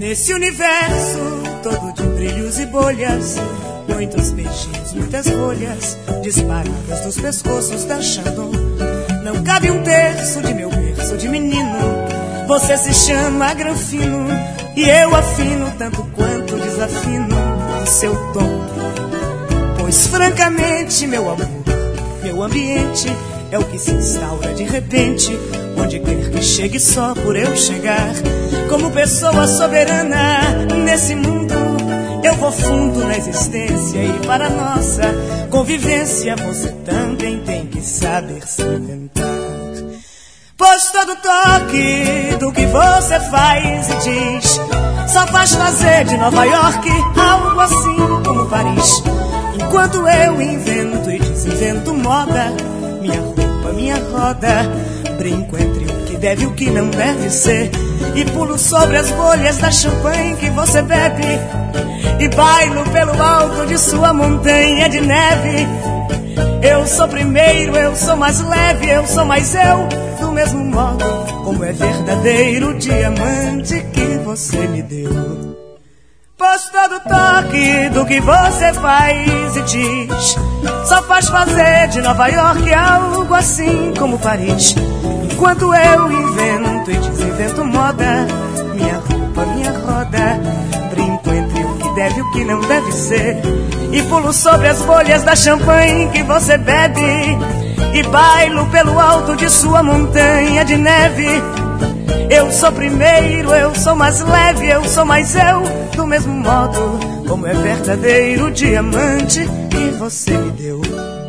Nesse universo todo de brilhos e bolhas, muitos beijinhos, muitas folhas disparadas dos pescoços da Chandon. Não cabe um terço de meu berço de menino. Você se chama Granfino e eu afino tanto quanto desafino o seu tom. Pois francamente, meu amor, meu ambiente é o que se instaura de repente, onde quer que chegue só por eu chegar. Como pessoa soberana nesse mundo, eu vou fundo na existência e para nossa convivência você também tem que saber se inventar. Pois todo toque do que você faz e diz só faz fazer de Nova York algo assim como Paris. Enquanto eu invento e desinvento moda, minha roupa, minha roda, brinco entre o que deve e o que não deve ser, e pulo sobre as bolhas da champanhe que você bebe, e bailo pelo alto de sua montanha de neve. Eu sou primeiro, eu sou mais leve, eu sou mais eu, do mesmo modo como é verdadeiro o diamante que você me deu. Pois todo toque do que você faz e diz só faz fazer de Nova York algo assim como Paris. Enquanto eu invento e desinvento moda, minha roupa, minha roda, brinco entre o que deve e o que não deve ser, e pulo sobre as bolhas da champanhe que você bebe, e bailo pelo alto de sua montanha de neve. Eu sou primeiro, eu sou mais leve, eu sou mais eu, do mesmo modo como é verdadeiro o diamante que você me deu.